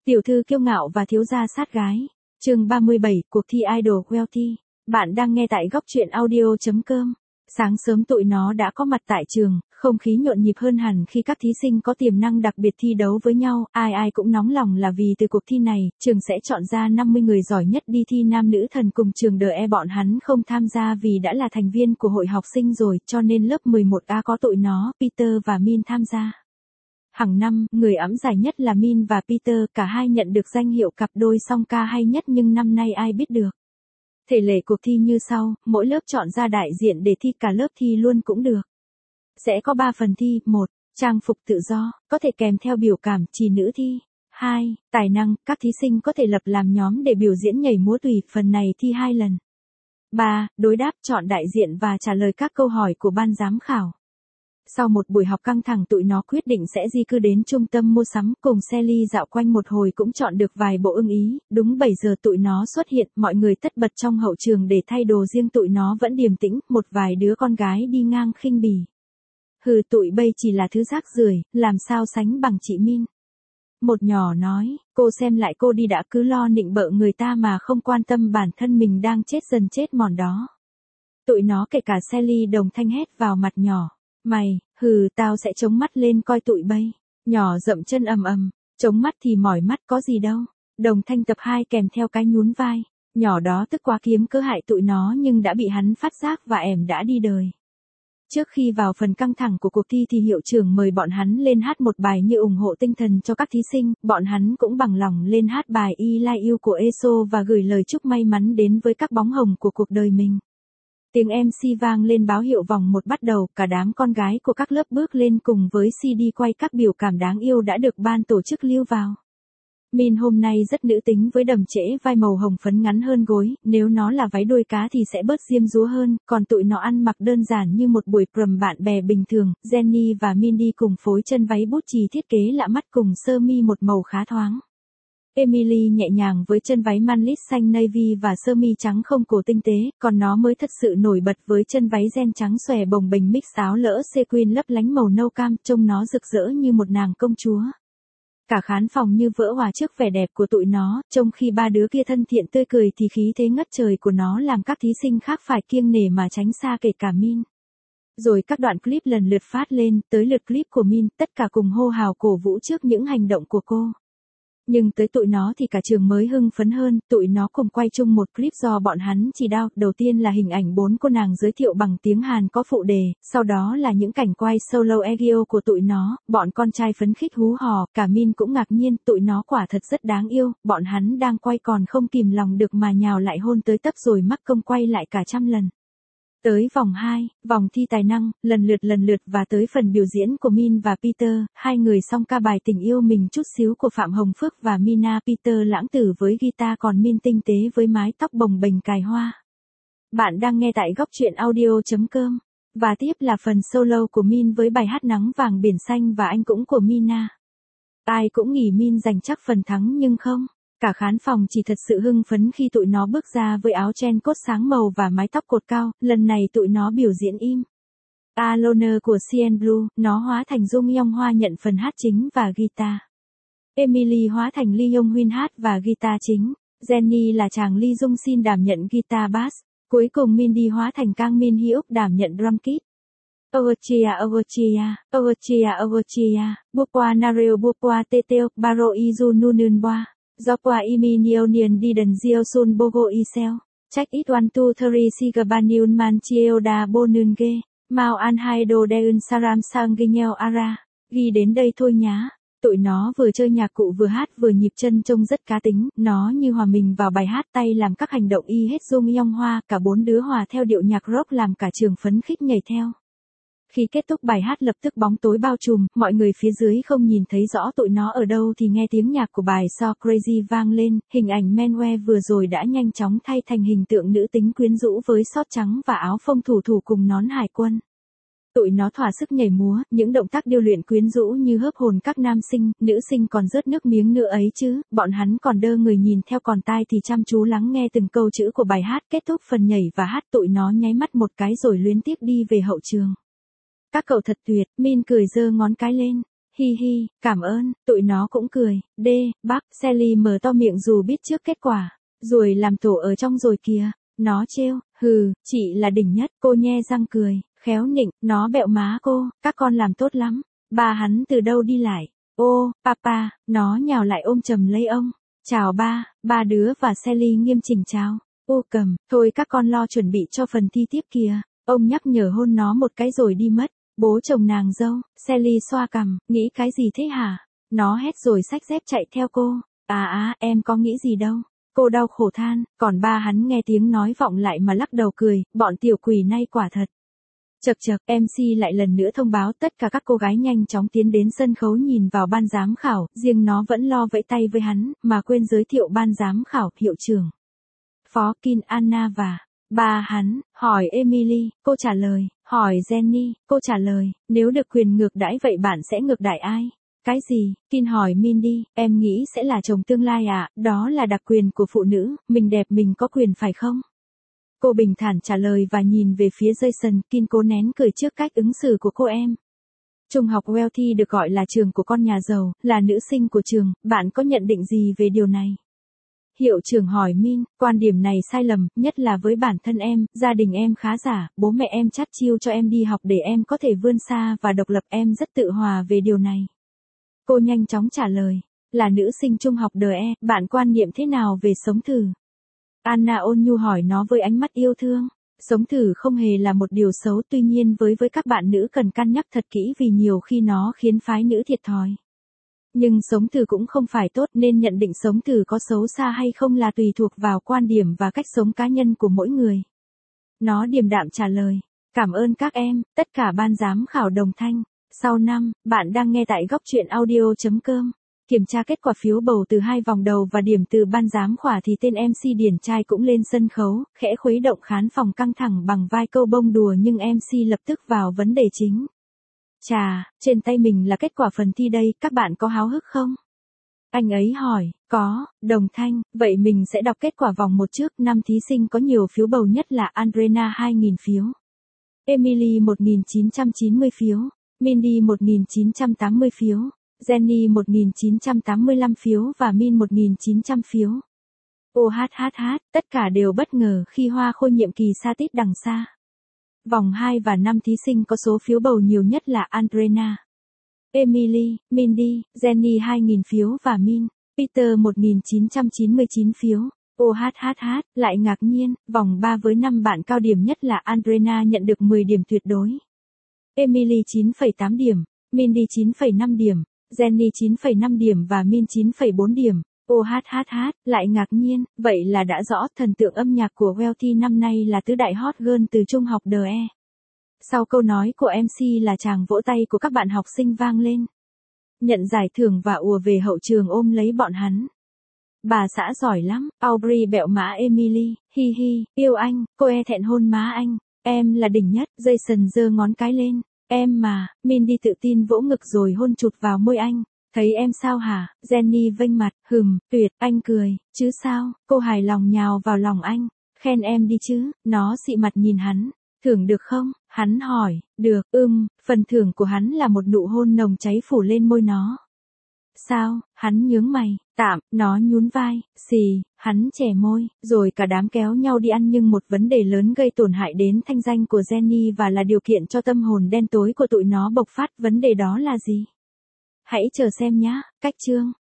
Tiểu thư kiêu ngạo và thiếu gia sát gái. Chương 37, cuộc thi Idol Wealthy. Bạn đang nghe tại góc truyện audio.com. Sáng sớm tụi nó đã có mặt tại trường, không khí nhộn nhịp hơn hẳn khi các thí sinh có tiềm năng đặc biệt thi đấu với nhau, ai ai cũng nóng lòng là vì từ cuộc thi này, trường sẽ chọn ra 50 người giỏi nhất đi thi nam nữ thần cùng trường DE. Bọn hắn không tham gia vì đã là thành viên của hội học sinh rồi, cho nên lớp 11A có tụi nó, Peter và Min tham gia. Hàng năm, người ẵm giải nhất là Min và Peter, cả hai nhận được danh hiệu cặp đôi song ca hay nhất, nhưng năm nay ai biết được. Thể lệ cuộc thi như sau, mỗi lớp chọn ra đại diện để thi, cả lớp thi luôn cũng được. Sẽ có 3 phần thi, 1. Trang phục tự do, có thể kèm theo biểu cảm, chỉ nữ thi. 2. Tài năng, các thí sinh có thể lập làm nhóm để biểu diễn nhảy múa tùy, phần này thi 2 lần. 3. Đối đáp, chọn đại diện và trả lời các câu hỏi của ban giám khảo. Sau một buổi học căng thẳng, tụi nó quyết định sẽ di cư đến trung tâm mua sắm, cùng Sally dạo quanh một hồi cũng chọn được vài bộ ưng ý. Đúng 7 giờ tụi nó xuất hiện, mọi người tất bật trong hậu trường để thay đồ, riêng tụi nó vẫn điềm tĩnh, một vài đứa con gái đi ngang khinh bỉ. Hừ, tụi bây chỉ là thứ rác rưởi, làm sao sánh bằng chị Min. Một nhỏ nói, cô xem lại cô đi đã, cứ lo nịnh bợ người ta mà không quan tâm bản thân mình đang chết dần chết mòn đó. Tụi nó kể cả Sally đồng thanh hét vào mặt nhỏ. Mày, hừ, tao sẽ chống mắt lên coi tụi bay. Nhỏ dậm chân ầm ầm, chống mắt thì mỏi mắt có gì đâu. Đồng thanh tập 2 kèm theo cái nhún vai. Nhỏ đó tức quá kiếm cớ hại tụi nó nhưng đã bị hắn phát giác và đã đi đời. Trước khi vào phần căng thẳng của cuộc thi thì hiệu trưởng mời bọn hắn lên hát một bài như ủng hộ tinh thần cho các thí sinh, bọn hắn cũng bằng lòng lên hát bài I Like You của ESO và gửi lời chúc may mắn đến với các bóng hồng của cuộc đời mình. Tiếng MC vang lên báo hiệu vòng 1 bắt đầu, cả đám con gái của các lớp bước lên cùng với CD quay các biểu cảm đáng yêu đã được ban tổ chức lưu vào. Min hôm nay rất nữ tính với đầm trễ vai màu hồng phấn ngắn hơn gối, nếu nó là váy đuôi cá thì sẽ bớt diêm dúa hơn, còn tụi nó ăn mặc đơn giản như một buổi prom bạn bè bình thường. Jennie và Mindy cùng phối chân váy bút chì thiết kế lạ mắt cùng sơ mi một màu khá thoáng. Emily nhẹ nhàng với chân váy manlit xanh navy và sơ mi trắng không cổ tinh tế, còn nó mới thật sự nổi bật với chân váy ren trắng xòe bồng bềnh mix áo lỡ sequin lấp lánh màu nâu cam, trông nó rực rỡ như một nàng công chúa. Cả khán phòng như vỡ hòa trước vẻ đẹp của tụi nó, trong khi ba đứa kia thân thiện tươi cười thì khí thế ngất trời của nó làm các thí sinh khác phải kiêng nể mà tránh xa, kể cả Min. Rồi các đoạn clip lần lượt phát lên, tới lượt clip của Min, tất cả cùng hô hào cổ vũ trước những hành động của cô. Nhưng tới tụi nó thì cả trường mới hưng phấn hơn, tụi nó cùng quay chung một clip do bọn hắn chỉ đạo. Đầu tiên là hình ảnh 4 cô nàng giới thiệu bằng tiếng Hàn có phụ đề, sau đó là những cảnh quay solo Egyo của tụi nó, bọn con trai phấn khích hú hò, cả Min cũng ngạc nhiên, tụi nó quả thật rất đáng yêu, bọn hắn đang quay còn không kìm lòng được mà nhào lại hôn tới tấp rồi mắc công quay lại cả trăm lần. Tới vòng 2, vòng thi tài năng, lần lượt và tới phần biểu diễn của Min và Peter, hai người song ca bài tình yêu mình chút xíu của Phạm Hồng Phước và Mina. Peter lãng tử với guitar, còn Min tinh tế với mái tóc bồng bềnh cài hoa. Bạn đang nghe tại góc truyện audio.com. Và tiếp là phần solo của Min với bài hát Nắng vàng biển xanh và Anh cũng của Mina. Ai cũng nghĩ Min giành chắc phần thắng nhưng không. Cả khán phòng chỉ thật sự hưng phấn khi tụi nó bước ra với áo chen cốt sáng màu và mái tóc cột cao, lần này tụi nó biểu diễn im. Alone của CN Blue, nó hóa thành Jung Yong Hoa nhận phần hát chính và guitar. Emily hóa thành Lee Yong Huyên hát và guitar chính. Jennie là chàng Lee Jung Sin đảm nhận guitar bass. Cuối cùng Mindy hóa thành Kang Min Hyuk đảm nhận drum kit. Ogochia, Bukwa Nareo Bukwa Teteo, Baro Izu Nununwa. Do qua Iminionian đi đần Diêu Sun Bogo Isel. Check it 1 2 3 Sigabaniun Man Chieoda Bonunge. Mao An Haido Deun Saram Sang Ginyeo Ara. Ghi đến đây thôi nhá. Tụi nó vừa chơi nhạc cụ vừa hát vừa nhịp chân trông rất cá tính, nó như hòa mình vào bài hát, tay làm các hành động y hết Jung Yong Hoa, cả 4 đứa hòa theo điệu nhạc rock làm cả trường phấn khích nhảy theo. Khi kết thúc bài hát lập tức bóng tối bao trùm, mọi người phía dưới không nhìn thấy rõ tụi nó ở đâu thì nghe tiếng nhạc của bài So Crazy vang lên, hình ảnh Menwe vừa rồi đã nhanh chóng thay thành hình tượng nữ tính quyến rũ với sót trắng và áo phông thủ cùng nón hải quân. Tụi nó thỏa sức nhảy múa, những động tác điêu luyện quyến rũ như hớp hồn các nam sinh, nữ sinh còn rớt nước miếng nữa ấy chứ, bọn hắn còn đơ người nhìn theo, còn tai thì chăm chú lắng nghe từng câu chữ của bài hát. Kết thúc phần nhảy và hát, tụi nó nháy mắt một cái rồi luyến tiếc đi về hậu trường. Các cậu thật tuyệt, Min cười giơ ngón cái lên. hi hi, cảm ơn, tụi nó cũng cười, bác, Sally mở to miệng dù biết trước kết quả, rồi làm tổ ở trong rồi kìa, nó trêu, hừ, chị là đỉnh nhất, cô nhe răng cười, khéo nịnh, nó bẹo má cô, các con làm tốt lắm, ba hắn từ đâu đi lại, ô, papa, nó nhào lại ôm chầm lấy ông, chào ba đứa và Sally nghiêm chỉnh chào, ô cầm, thôi các con lo chuẩn bị cho phần thi tiếp kìa, ông nhắc nhở hôn nó một cái rồi đi mất. Bố chồng nàng dâu, Sally xoa cằm, nghĩ cái gì thế hả? Nó hét rồi xách dép chạy theo cô. Em có nghĩ gì đâu. Cô đau khổ than, còn ba hắn nghe tiếng nói vọng lại mà lắc đầu cười, bọn tiểu quỷ nay quả thật. Chậc chậc, MC lại lần nữa thông báo tất cả các cô gái nhanh chóng tiến đến sân khấu nhìn vào ban giám khảo, riêng nó vẫn lo vẫy tay với hắn, mà quên giới thiệu ban giám khảo, hiệu trưởng. Phó Kin Anna và ba hắn, hỏi Emily, cô trả lời, hỏi Jenny, cô trả lời, nếu được quyền ngược đãi vậy bạn sẽ ngược đãi ai? Cái gì? Kin hỏi Mindy, em nghĩ sẽ là chồng tương lai à, đó là đặc quyền của phụ nữ, mình đẹp mình có quyền phải không? Cô bình thản trả lời và nhìn về phía Jason, Kin cố nén cười trước cách ứng xử của cô em. Trung học Wealthy được gọi là trường của con nhà giàu, là nữ sinh của trường, bạn có nhận định gì về điều này? Hiệu trưởng hỏi Min, quan điểm này sai lầm, nhất là với bản thân em, gia đình em khá giả, bố mẹ em chắt chiu cho em đi học để em có thể vươn xa và độc lập, em rất tự hòa về điều này. Cô nhanh chóng trả lời, là nữ sinh trung học DE, bạn quan niệm thế nào về sống thử? Anna ôn nhu hỏi nó với ánh mắt yêu thương. Sống thử không hề là một điều xấu, tuy nhiên với các bạn nữ cần cân nhắc thật kỹ vì nhiều khi nó khiến phái nữ thiệt thòi. Nhưng sống thử cũng không phải tốt, nên nhận định sống thử có xấu xa hay không là tùy thuộc vào quan điểm và cách sống cá nhân của mỗi người. Nó điềm đạm trả lời, cảm ơn các em, tất cả ban giám khảo đồng thanh. Sau năm, bạn đang nghe tại góc truyện audio.com. Kiểm tra kết quả phiếu bầu từ 2 vòng đầu và điểm từ ban giám khảo thì tên MC điển trai cũng lên sân khấu, khẽ khuấy động khán phòng căng thẳng bằng vài câu bông đùa nhưng MC lập tức vào vấn đề chính. Chà, trên tay mình là kết quả phần thi đây, các bạn có háo hức không? Anh ấy hỏi, có, đồng thanh, vậy mình sẽ đọc kết quả vòng 1 trước, 5 thí sinh có nhiều phiếu bầu nhất là Andrea 2.000 phiếu, Emily 1.990 phiếu, Mindy 1.980 phiếu, Jenny 1.985 phiếu và Min 1.900 phiếu. Tất cả đều bất ngờ khi hoa khôi nhiệm kỳ xa tít đằng xa. Vòng 2 và 5 thí sinh có số phiếu bầu nhiều nhất là Andrea, Emily, Mindy, Jenny 2.000 phiếu và Min, Peter 1.999 phiếu. Lại ngạc nhiên, vòng 3 với 5 bạn cao điểm nhất là Andrea nhận được 10 điểm tuyệt đối, Emily 9,8 điểm, Mindy 9,5 điểm, Jenny 9,5 điểm và Min 9,4 điểm. Lại ngạc nhiên, vậy là đã rõ thần tượng âm nhạc của Wealthy năm nay là tứ đại hot girl từ trung học DE. Sau câu nói của MC là tràng vỗ tay của các bạn học sinh vang lên. Nhận giải thưởng và ùa về hậu trường ôm lấy bọn hắn. Bà xã giỏi lắm, Aubrey bẹo má Emily, hi hi, yêu anh, cô e thẹn hôn má anh, em là đỉnh nhất, Jason giơ ngón cái lên, em mà, Mindy tự tin vỗ ngực rồi hôn chụt vào môi anh. Thấy em sao hả? Jenny vênh mặt, tuyệt, anh cười, chứ sao, cô hài lòng nhào vào lòng anh, khen em đi chứ, nó xị mặt nhìn hắn, thưởng được không? Hắn hỏi, được, phần thưởng của hắn là một nụ hôn nồng cháy phủ lên môi nó. Sao? Hắn nhướng mày, tạm, nó nhún vai, xì, hắn chẻ môi, rồi cả đám kéo nhau đi ăn nhưng một vấn đề lớn gây tổn hại đến thanh danh của Jenny và là điều kiện cho tâm hồn đen tối của tụi nó bộc phát, vấn đề đó là gì? Hãy chờ xem nhá, cách chương.